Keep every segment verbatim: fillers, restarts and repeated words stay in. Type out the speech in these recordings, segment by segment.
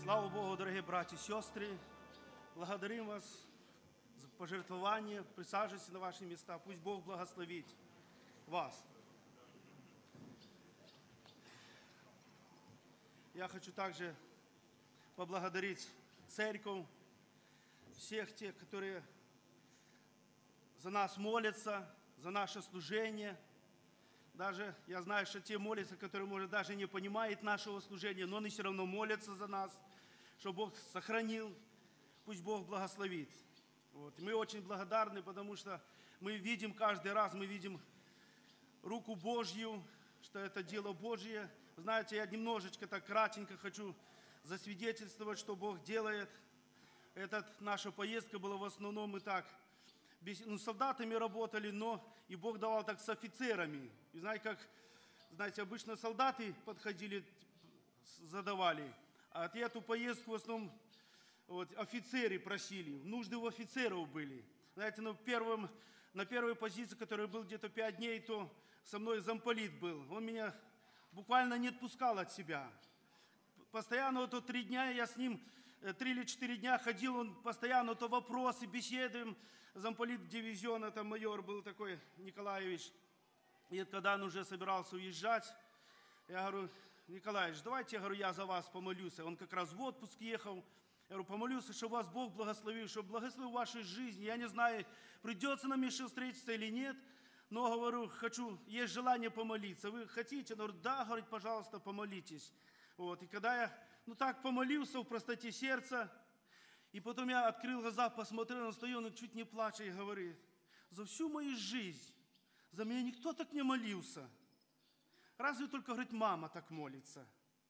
Слава Богу, дорогие братья и сестры. Благодарим вас за пожертвование. Присаживайтесь на ваши места. Пусть Бог благословит вас. Я хочу также поблагодарить церковь, всех тех, которые за нас молятся, за наше служение. Даже я знаю, что те молятся, которые, может, даже не понимают нашего служения, но они все равно молятся за нас, чтобы Бог сохранил. Пусть Бог благословит. Вот. Мы очень благодарны, потому что мы видим каждый раз, мы видим руку Божью, что это дело Божье. Знаете, я немножечко так кратенько хочу засвидетельствовать, что Бог делает. Эта наша поездка была в основном и так. Ну, с солдатами работали, но и Бог давал так с офицерами. И знаете, как, знаете, обычно солдаты подходили, задавали, а эту поездку в основном вот, офицеры просили, нужды у офицеров были. Знаете, на, первом, на первой позиции, которая была где-то пять дней, то со мной замполит был. Он меня буквально не отпускал от себя. Постоянно вот три дня я с ним, три или четыре дня ходил, он постоянно то вопросы, беседуем. Замполит дивизиона, там майор был такой, Николаевич. И когда он уже собирался уезжать, я говорю: Николаевич, давайте, я говорю, я за вас помолюсь. Он как раз в отпуск ехал. Я говорю, помолюсь, чтобы вас Бог благословил, чтобы благословил вашу жизнь. Я не знаю, придется нам еще встретиться или нет, но, говорю, хочу, есть желание помолиться. Вы хотите? Он говорит, да, говорит, пожалуйста, помолитесь. Вот. И когда я, ну так, помолился в простоте сердца, и потом я открыл глаза, посмотрел, он стоит, он чуть не плачет и говорит: за всю мою жизнь за меня никто так не молился. Разве только, говорит, мама так молится.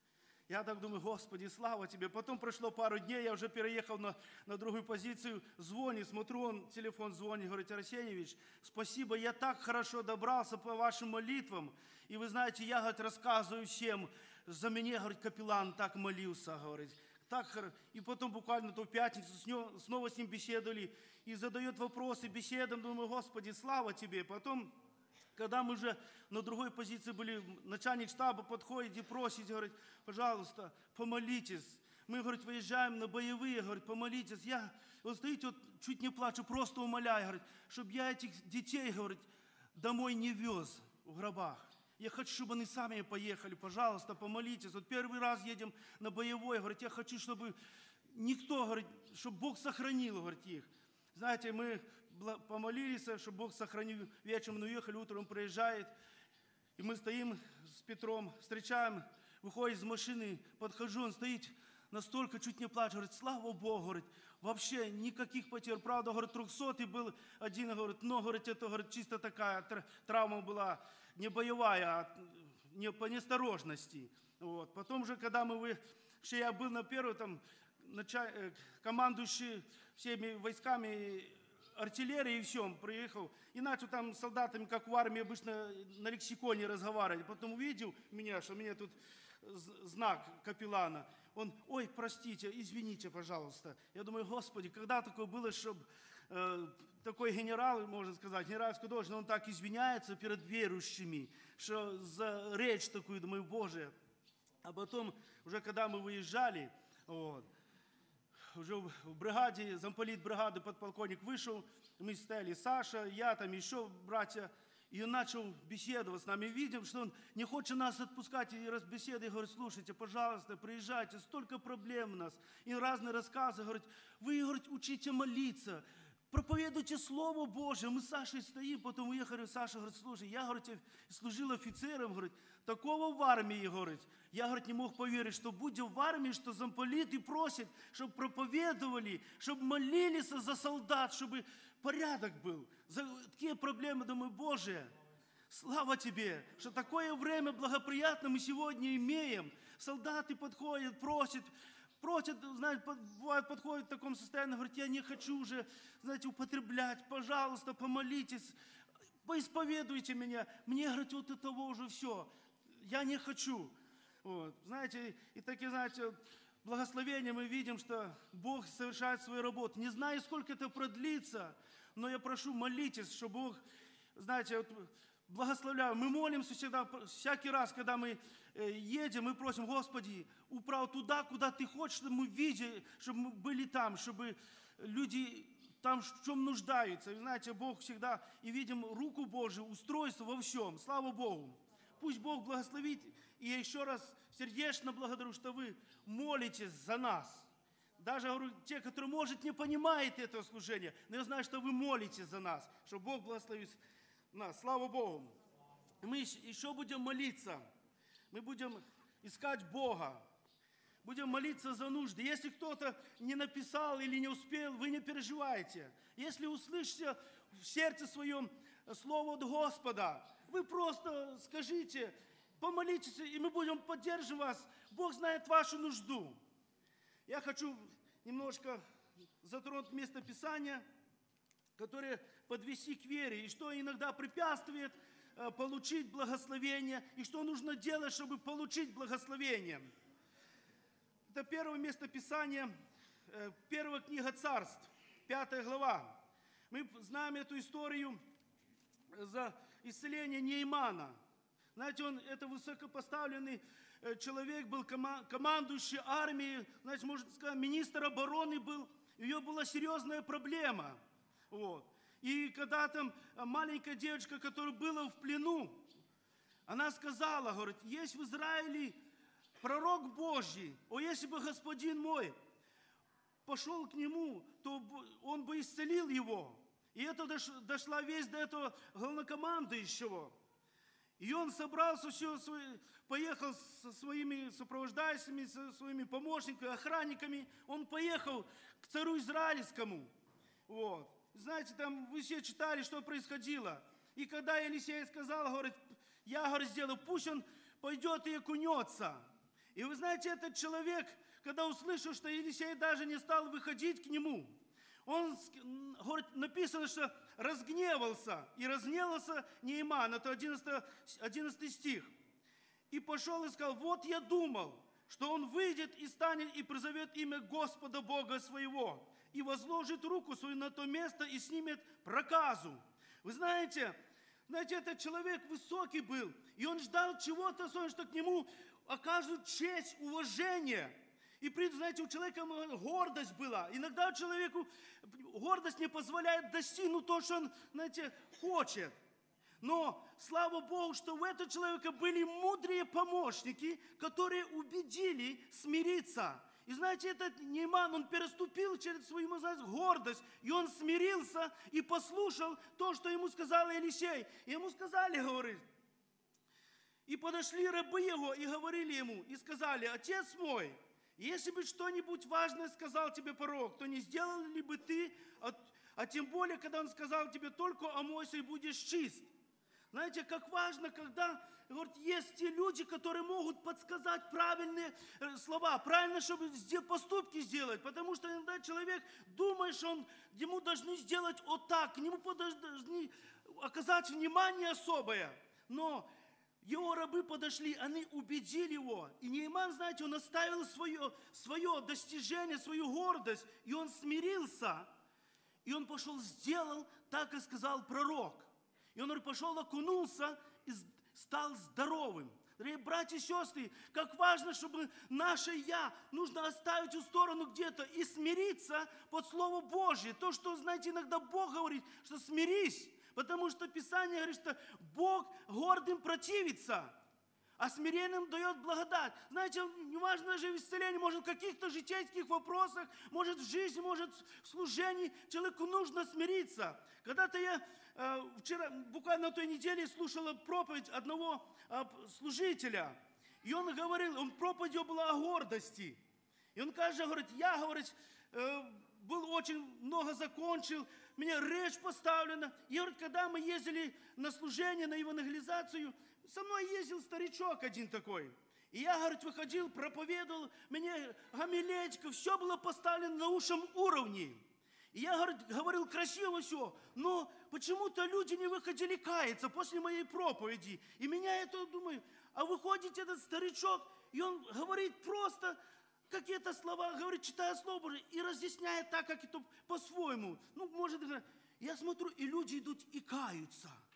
Я так думаю, Господи, слава Тебе. Потом прошло пару дней, я уже переехал на, на другую позицию, звонит, смотрю, он телефон звонит, говорит: Арсеньевич, спасибо, я так хорошо добрался по вашим молитвам. И вы знаете, я, говорит, рассказываю всем, за меня, говорит, капеллан так молился, говорит. Так, и потом буквально то в пятницу снова с ним беседовали, и задает вопросы, беседуем, думаю, Господи, слава Тебе. Потом, когда мы уже на другой позиции были, начальник штаба подходит и просит, говорит, пожалуйста, помолитесь. Мы, говорит, выезжаем на боевые, говорит, помолитесь. Я, вот стоите, вот чуть не плачу, просто умоляю, говорит, чтобы я этих детей, говорит, домой не вез в гробах. Я хочу, чтобы они сами поехали, пожалуйста, помолитесь. Вот первый раз едем на боевой, говорит, я хочу, чтобы никто, говорит, чтобы Бог сохранил, говорит, их. Знаете, мы помолились, чтобы Бог сохранил. Вечером уехали, утром приезжает, и мы стоим с Петром, встречаем, выходит из машины, подхожу, он стоит, настолько чуть не плачет, говорит, слава Богу, говорит, вообще никаких потерь. Правда, говорит, трехсотый был один, говорит, но, говорит, это, говорит, чисто такая травма была, не боевая, а не по неосторожности. Вот. Потом же, когда мы, вы, что я был на первой, там, началь, командующий всеми войсками, артиллерии и всем, приехал, и начал там с солдатами, как в армии обычно на лексиконе разговаривать. Потом увидел меня, что у меня тут знак капеллана. Он, ой, простите, извините, пожалуйста. Я думаю, Господи, когда такое было, чтобы э, такой генерал, можно сказать, генеральский должен, он так извиняется перед верующими, что за речь такую, думаю, Боже. А потом, уже когда мы выезжали, вот, уже в бригаде, замполит бригады, подполковник вышел, мы стояли, Саша, я, там еще братья, и он начал беседовать с нами. Видим, что он не хочет нас отпускать и разбеседовать. И говорит, слушайте, пожалуйста, приезжайте, столько проблем у нас. И разные рассказы. Говорит, вы, говорит, учите молиться, проповедуйте Слово Божие. Мы с Сашей стоим, потом уехали. Саша говорит, слушай, я, говорит, служил офицером, говорит, такого в армии, говорит. Я, говорит, не мог поверить, что будем в армии, что замполит и просит, чтобы проповедовали, чтобы молились за солдат, чтобы порядок был. За такие проблемы, думаю, Боже, слава Тебе, что такое время благоприятное мы сегодня имеем. Солдаты подходят, просят, просят, знаете, бывает, подходят в таком состоянии, говорят, я не хочу уже, знаете, употреблять, пожалуйста, помолитесь, поисповедуйте меня. Мне, говорят, вот этого уже все, я не хочу. Вот. Знаете, и такие, знаете, благословения мы видим, что Бог совершает свою работу. Не знаю, сколько это продлится, но я прошу, молитесь, чтобы Бог, знаете, вот благословляю. Мы молимся всегда, всякий раз, когда мы едем, мы просим, Господи, управь туда, куда Ты хочешь, чтобы мы видели, чтобы мы были там, чтобы люди там в чем нуждаются. И знаете, Бог всегда, и видим руку Божию, устройство во всем. Слава Богу. Пусть Бог благословит. И я еще раз сердечно благодарю, что вы молитесь за нас. Даже, говорю, те, которые, может, не понимают этого служения, но я знаю, что вы молитесь за нас, что Бог благословит нас. Слава Богу. И мы еще будем молиться. Мы будем искать Бога. Будем молиться за нужды. Если кто-то не написал или не успел, вы не переживайте. Если услышите в сердце своем слово от Господа, вы просто скажите, помолитесь, и мы будем поддерживать вас. Бог знает вашу нужду. Я хочу немножко затронуть место Писания, которое подвести к вере, и что иногда препятствует получить благословение, и что нужно делать, чтобы получить благословение. Это первое место Писания, первая книга Царств, пятая глава. Мы знаем эту историю за исцеление Неймана. Знаете, он, это высокопоставленный человек был, командующий армией, знаете, можно сказать, министр обороны был. У нее была серьезная проблема. Вот. И когда там маленькая девочка, которая была в плену, она сказала, говорит, есть в Израиле пророк Божий, о, если бы господин мой пошел к нему, то он бы исцелил его. И это дошла весть до этого главнокомандующего. И он собрался, все, поехал со своими сопровождающими, со своими помощниками, охранниками. Он поехал к царю израильскому. Вот. Знаете, там вы все читали, что происходило. И когда Елисей сказал, говорит, я, говорит, сделаю, пусть он пойдет и окунется. И вы знаете, этот человек, когда услышал, что Елисей даже не стал выходить к нему, он, говорит, написано, что разгневался, и разгневался Нейман, это одиннадцатый стих. И пошел и сказал, вот я думал, что он выйдет и станет и призовет имя Господа Бога своего, и возложит руку свою на то место и снимет проказу. Вы знаете, знаете, этот человек высокий был, и он ждал чего-то особенного, что к нему окажут честь, уважение. И, знаете, у человека гордость была. Иногда человеку гордость не позволяет достигнуть то, что он, знаете, хочет. Но, слава Богу, что у этого человека были мудрые помощники, которые убедили смириться. И знаете, этот Нейман, он переступил через свою, знаете, гордость, и он смирился и послушал то, что ему сказал Елисей. И ему сказали, говорит, и подошли рабы его и говорили ему, и сказали, отец мой, если бы что-нибудь важное сказал тебе пророк, то не сделал ли бы ты, а, а тем более, когда он сказал тебе, только омойся и будешь чист. Знаете, как важно, когда, говорит, есть те люди, которые могут подсказать правильные слова, правильно, чтобы поступки сделать. Потому что иногда человек думает, что он, ему должны сделать вот так, к нему должны оказать внимание особое. Но его рабы подошли, они убедили его. И Нейман, знаете, он оставил свое, свое достижение, свою гордость, и он смирился. И он пошел, сделал так, как сказал пророк. И он пошел, окунулся и стал здоровым. Дорогие братья и сестры, как важно, чтобы наше «я» нужно оставить в сторону где-то и смириться под Слово Божье. То, что, знаете, иногда Бог говорит, что смирись. Потому что Писание говорит, что Бог гордым противится, а смиренным дает благодать. Знаете, неважно даже в исцелении, может в каких-то житейских вопросах, может в жизни, может в служении, человеку нужно смириться. Когда-то я э, вчера, буквально на той неделе, слушала проповедь одного э, служителя. И он говорил, он проповедь его была о гордости. И он, кажется, говорит, я, говорит, э, был очень много закончил, мне речь поставлена. И говорит, когда мы ездили на служение, на евангелизацию, со мной ездил старичок один такой. И я, говорит, выходил, проповедовал, мне гомилетика, все было поставлено на высшем уровне. И я, говорит, говорил красиво все, но почему-то люди не выходили каяться после моей проповеди. И меня это, думаю, а выходит этот старичок, и он говорит просто какие-то слова, говорит, читая Слово Божие, и разъясняет так, как это по-своему. Ну, может, я смотрю, и люди идут и каются.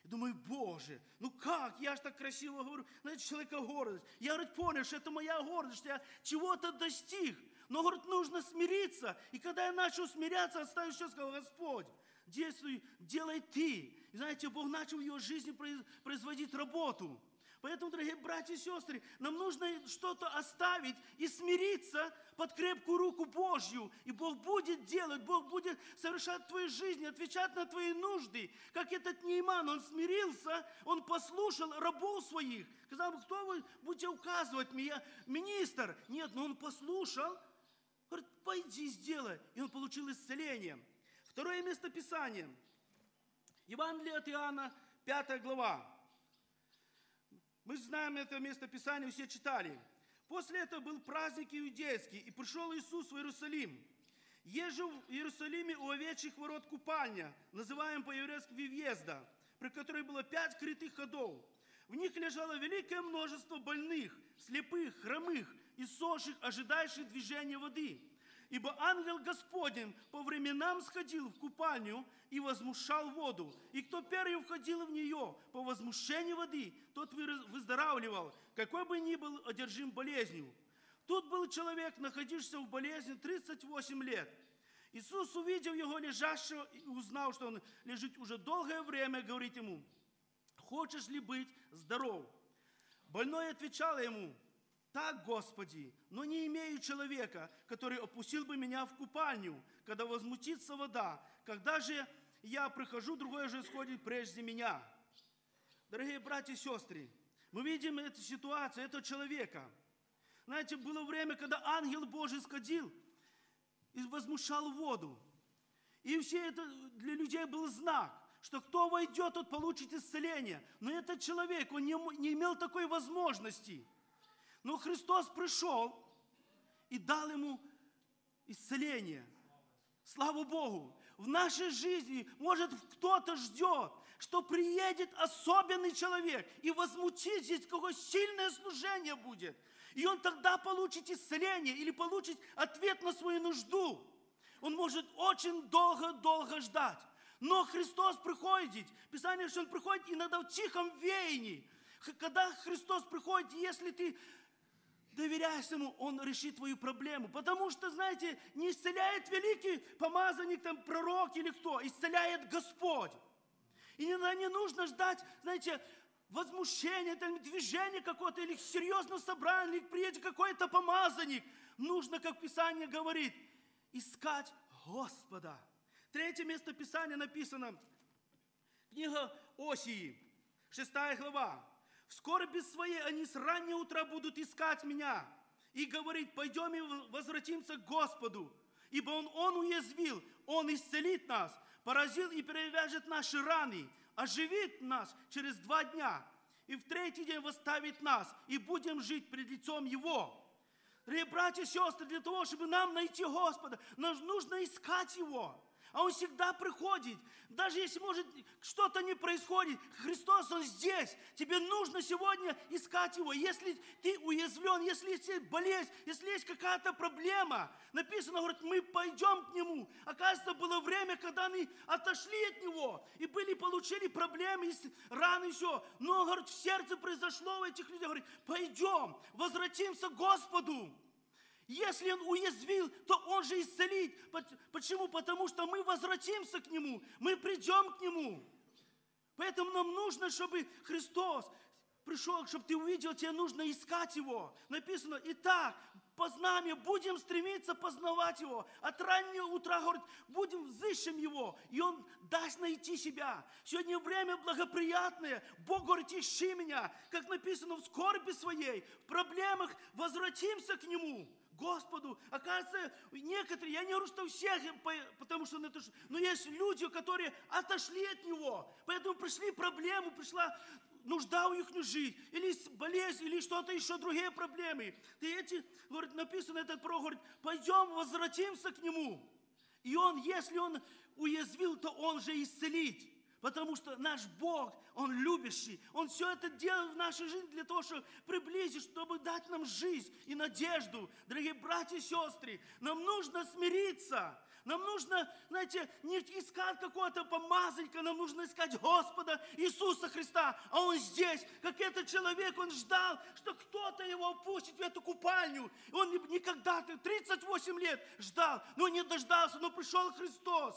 И думаю, Боже, ну как? Я же так красиво говорю. Знаете, человека гордость. Я, говорит, понял, что это моя гордость, что я чего-то достиг. Но, говорит, нужно смириться. И когда я начал смиряться, оставил все, сказал, Господь, действуй, делай Ты. И знаете, Бог начал в его жизни производить работу. Поэтому, дорогие братья и сестры, нам нужно что-то оставить и смириться под крепкую руку Божью. И Бог будет делать, Бог будет совершать в твоей жизни, отвечать на твои нужды. Как этот Нейман, он смирился, он послушал рабов своих. Сказал, кто вы будете указывать мне, министр? Нет, но он послушал. Говорит, пойди сделай. И он получил исцеление. Второе местописание. Евангелие от Иоанна, пятая глава. Мы знаем это местописание, все читали. После этого был праздник иудейский, и пришел Иисус в Иерусалим. Езжу в Иерусалиме у овечьих ворот купальня, называемая по-еврейски Вивьезда, при которой было пять крытых ходов. В них лежало великое множество больных, слепых, хромых и сохших, ожидающих движения воды. Ибо ангел Господень по временам сходил в купальню и возмущал воду. И кто первый входил в нее по возмущению воды, тот выздоравливал, какой бы ни был одержим болезнью. Тут был человек, находившийся в болезни тридцать восемь лет. Иисус, увидев его лежащего и узнал, что он лежит уже долгое время, говорит ему, «Хочешь ли быть здоров?» Больной отвечал ему, «Так, Господи, но не имею человека, который опустил бы меня в купальню, когда возмутится вода. Когда же я прихожу, другой же сходит прежде меня». Дорогие братья и сестры, мы видим эту ситуацию, этого человека. Знаете, было время, когда ангел Божий сходил и возмущал воду. И все это для людей был знак, что кто войдет, тот получит исцеление. Но этот человек, он не, не имел такой возможности. Но Христос пришел и дал ему исцеление. Слава Богу! В нашей жизни, может, кто-то ждет, что приедет особенный человек и возмутит здесь, какое сильное служение будет. И он тогда получит исцеление или получит ответ на свою нужду. Он может очень долго-долго ждать. Но Христос приходит, Писание, что Он приходит иногда в тихом веянии. Когда Христос приходит, если ты доверяйся Ему, Он решит твою проблему. Потому что, знаете, не исцеляет великий помазанник, там, пророк или кто, исцеляет Господь. И иногда не нужно ждать, знаете, возмущения, там, движения какого-то, или серьезного собрания, или приедет какой-то помазанник. Нужно, как Писание говорит, искать Господа. Третье место Писания написано, книга Осии, шестая глава. В скорби своей они с раннего утра будут искать меня и говорить, пойдем и возвратимся к Господу, ибо Он, Он уязвил, Он исцелит нас, поразил и перевяжет наши раны, оживит нас через два дня и в третий день восставит нас, и будем жить пред лицом Его. Дорогие братья и сестры, для того, чтобы нам найти Господа, нам нужно искать Его. А Он всегда приходит. Даже если, может, что-то не происходит, Христос, Он здесь. Тебе нужно сегодня искать Его. Если ты уязвлен, если есть болезнь, если есть какая-то проблема, написано, говорит, мы пойдем к Нему. Оказывается, было время, когда они отошли от Него и были, получили проблемы, раны и все. Но, говорит, в сердце произошло у этих людей, говорит, пойдем, возвратимся к Господу. Если Он уязвил, то Он же исцелит. Почему? Потому что мы возвратимся к Нему, мы придем к Нему. Поэтому нам нужно, чтобы Христос пришел, чтобы ты увидел, тебе нужно искать Его. Написано, итак, познание, будем стремиться познавать Его. От раннего утра, говорит, будем взыщем Его, и Он даст найти себя. Сегодня время благоприятное. Бог говорит, ищи меня, как написано, в скорби своей, в проблемах возвратимся к Нему. Господу. Оказывается, некоторые, я не говорю, что всех, потому что, но есть люди, которые отошли от Него. Поэтому пришли проблемы, пришла нужда у их жизнь, или болезнь, или что-то еще, другие проблемы. И эти, говорит, написано, этот пророк говорит, пойдем, возвратимся к Нему. И Он, если Он уязвил, то Он же исцелит. Потому что наш Бог, Он любящий. Он все это делает в нашей жизни для того, чтобы приблизить, чтобы дать нам жизнь и надежду. Дорогие братья и сестры, нам нужно смириться. Нам нужно, знаете, не искать какого-то помазанника, нам нужно искать Господа Иисуса Христа. А Он здесь, как этот человек, Он ждал, что кто-то его опустит в эту купальню. И он никогда, тридцать восемь лет ждал, но не дождался, но пришел Христос.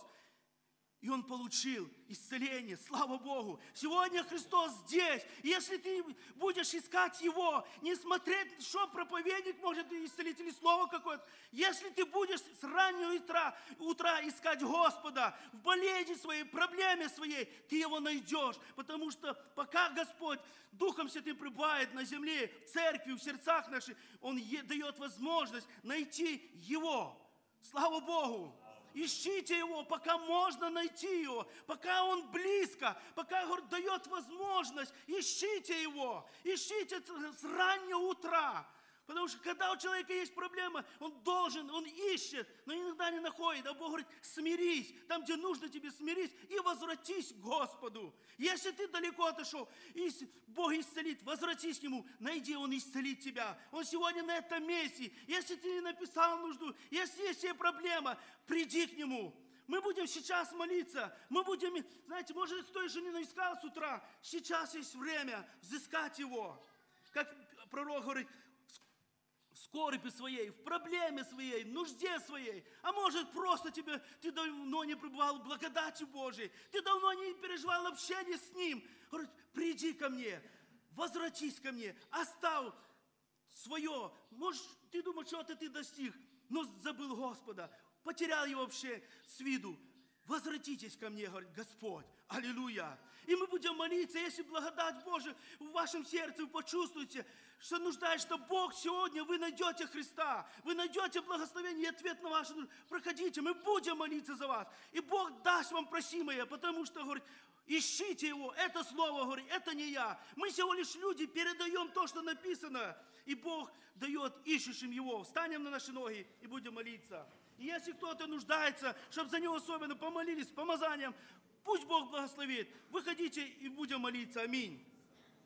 И он получил исцеление, слава Богу. Сегодня Христос здесь. Если ты будешь искать Его, не смотреть, что проповедник может исцелить или слово какое-то. Если ты будешь с раннего утра, утра искать Господа в болезни своей, проблеме своей, ты Его найдешь. Потому что пока Господь Духом Святым пребывает на земле, в церкви, в сердцах наших, Он дает возможность найти Его. Слава Богу! Ищите Его, пока можно найти Его, пока Он близко, пока говорит, дает возможность. Ищите Его, ищите с раннего утра. Потому что когда у человека есть проблема, он должен, он ищет, но иногда не находит. А Бог говорит, смирись, там, где нужно тебе, смирись и возвратись к Господу. Если ты далеко отошел, и Бог исцелит, возвратись к Нему, найди, Он исцелит тебя. Он сегодня на этом месте. Если ты не написал нужду, если есть себе проблема, приди к Нему. Мы будем сейчас молиться, мы будем, знаете, может, кто еще не искал с утра, сейчас есть время взыскать Его. Как пророк говорит, в скорби своей, в проблеме своей, в нужде своей. А может, просто тебе, ты давно не пребывал в благодати Божией, ты давно не переживал общение с Ним. Говорит, приди ко мне, возвратись ко мне, оставь свое. Может, ты думаешь, что-то ты достиг, но забыл Господа, потерял Его вообще с виду. Возвратитесь ко мне, говорит Господь. Аллилуйя. И мы будем молиться, если благодать Божия в вашем сердце, вы почувствуете, что нуждаешься, что Бог сегодня, вы найдете Христа, вы найдете благословение и ответ на вашу нужду. Проходите, мы будем молиться за вас. И Бог даст вам просимое, потому что, говорит, ищите Его. Это слово, говорит, это не я. Мы всего лишь люди, передаем то, что написано. И Бог дает ищущим Его. Встанем на наши ноги и будем молиться. И если кто-то нуждается, чтобы за него особенно помолились с помазанием, пусть Бог благословит. Выходите и будем молиться. Аминь.